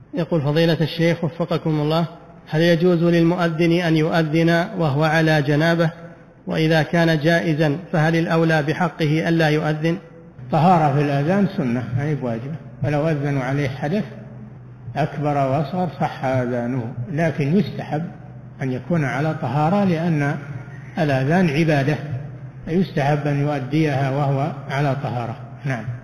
يقول فضيلة الشيخ وفقكم الله، هل يجوز للمؤذن أن يؤذن وهو على جنابه؟ وإذا كان جائزا فهل الأولى بحقه ألا يؤذن؟ طهارة في الأذان سنة هي بواجبة، ولو أذنوا عليه حدث أكبر وأصغر صح أذانه، لكن يستحب أن يكون على طهارة لأن الأذان عبادة، يستحب أن يؤديها وهو على طهارة. نعم.